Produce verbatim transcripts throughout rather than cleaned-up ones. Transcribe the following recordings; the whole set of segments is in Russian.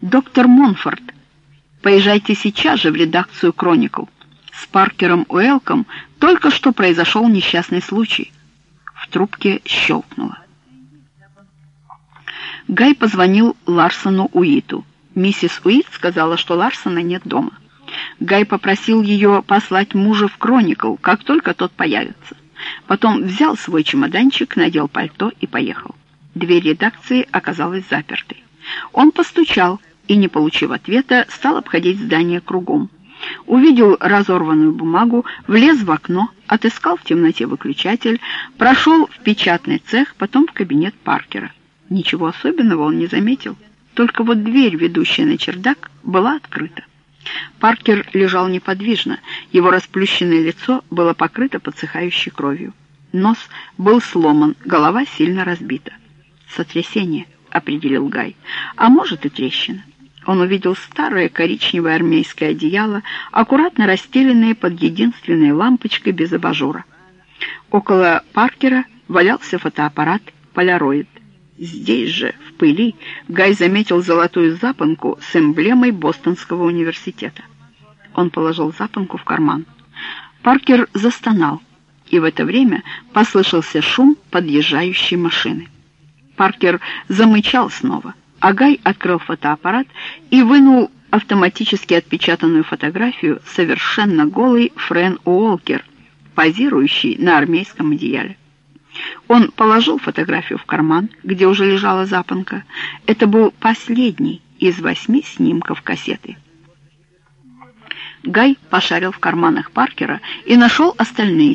«Доктор Монфорд, поезжайте сейчас же в редакцию «Кроникл». С Паркером Уэлком только что произошел несчастный случай». В трубке щелкнуло. Гай позвонил Ларсону Уиту. Миссис Уит сказала, что Ларсона нет дома. Гай попросил ее послать мужа в «Кроникл», как только тот появится. Потом взял свой чемоданчик, надел пальто и поехал. Дверь редакции оказалась запертой. Он постучал и, не получив ответа, стал обходить здание кругом. Увидел разорванную бумагу, влез в окно, отыскал в темноте выключатель, прошел в печатный цех, потом в кабинет Паркера. Ничего особенного он не заметил, только вот дверь, ведущая на чердак, была открыта. Паркер лежал неподвижно, его расплющенное лицо было покрыто подсыхающей кровью. Нос был сломан, голова сильно разбита. «Сотрясение», — определил Гай, — «а может и трещина». Он увидел старое коричневое армейское одеяло, аккуратно расстеленное под единственной лампочкой без абажура. Около Паркера валялся фотоаппарат «Поляроид». Здесь же, в пыли, Гай заметил золотую запонку с эмблемой Бостонского университета. Он положил запонку в карман. Паркер застонал, и в это время послышался шум подъезжающей машины. Паркер замычал снова, а Гай открыл фотоаппарат и вынул автоматически отпечатанную фотографию совершенно голой Фрэн Уолкер, позирующей на армейском одеяле. Он положил фотографию в карман, где уже лежала запонка. Это был последний из восьми снимков кассеты. Гай пошарил в карманах Паркера и нашел остальные.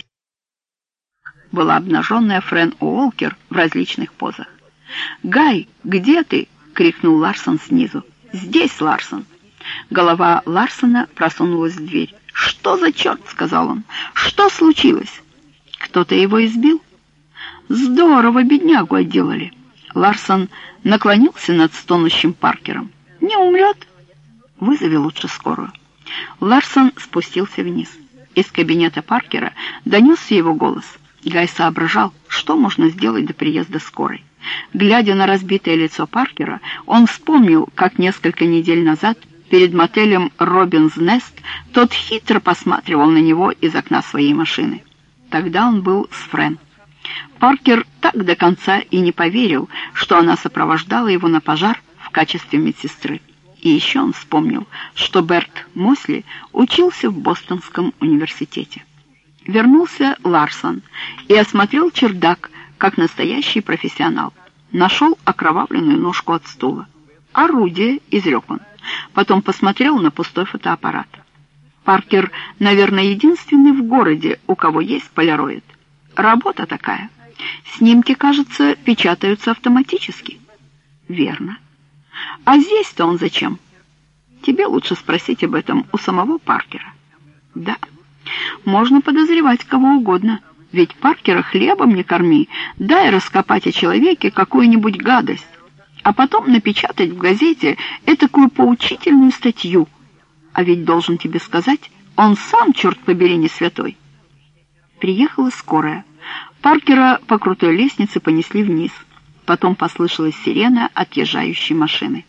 Была обнаженная Фрэн Уолкер в различных позах. «Гай, где ты?» — крикнул Ларсон снизу. «Здесь, Ларсон!» Голова Ларсона просунулась в дверь. «Что за черт?» — сказал он. «Что случилось?» «Кто-то его избил?» «Здорово беднягу отделали». Ларсон наклонился над стонущим Паркером. «Не умрет?» «Вызови лучше скорую». Ларсон спустился вниз. Из кабинета Паркера донесся его голос. Гай соображал, что можно сделать до приезда скорой. Глядя на разбитое лицо Паркера, он вспомнил, как несколько недель назад перед мотелем «Робинс Нест» тот хитро посматривал на него из окна своей машины. Тогда он был с Фрэн. Паркер так до конца и не поверил, что она сопровождала его на пожар в качестве медсестры. И еще он вспомнил, что Берт Мосли учился в Бостонском университете. Вернулся Ларсон и осмотрел чердак, как настоящий профессионал. Нашел окровавленную ножку от стула. «Орудие», — изрек он. Потом посмотрел на пустой фотоаппарат. Паркер, наверное, единственный в городе, у кого есть поляроид. Работа такая. Снимки, кажется, печатаются автоматически. Верно. А здесь-то он зачем? Тебе лучше спросить об этом у самого Паркера. Да, можно подозревать кого угодно. Ведь Паркера хлебом не корми, дай раскопать о человеке какую-нибудь гадость, а потом напечатать в газете этакую поучительную статью. А ведь, должен тебе сказать, он сам, черт побери, не святой. Приехала скорая. Паркера по крутой лестнице понесли вниз. Потом послышалась сирена отъезжающей машины.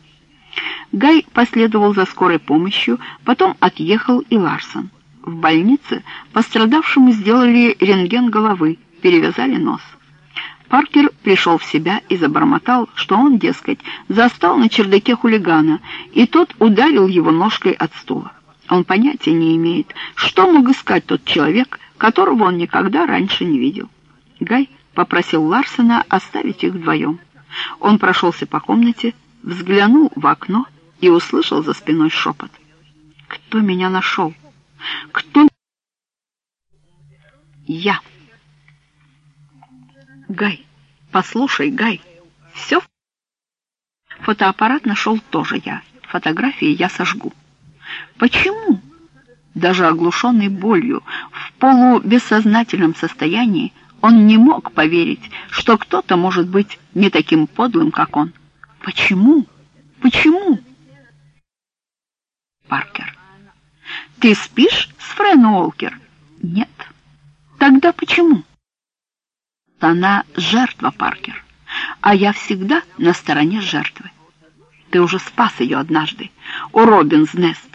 Гай последовал за скорой помощью, потом отъехал и Ларсон. В больнице пострадавшему сделали рентген головы, перевязали нос. Паркер пришел в себя и забормотал, что он, дескать, застал на чердаке хулигана, и тот ударил его ножкой от стула. Он понятия не имеет, что мог искать тот человек, которого он никогда раньше не видел. Гай попросил Ларсона оставить их вдвоем. Он прошелся по комнате, взглянул в окно и услышал за спиной шепот. «Кто меня нашел? Кто?» «Я». «Гай, послушай, Гай, все?» «Фотоаппарат нашел тоже я. Фотографии я сожгу». «Почему?» Даже оглушенный болью, в полубессознательном состоянии, он не мог поверить, что кто-то может быть не таким подлым, как он. «Почему? Почему?» «Паркер, ты спишь с Фрэн Уолкер?» «Нет». «Тогда почему?» «Она жертва, Паркер, а я всегда на стороне жертвы». Ты уже спас ее однажды у Робинс Нест.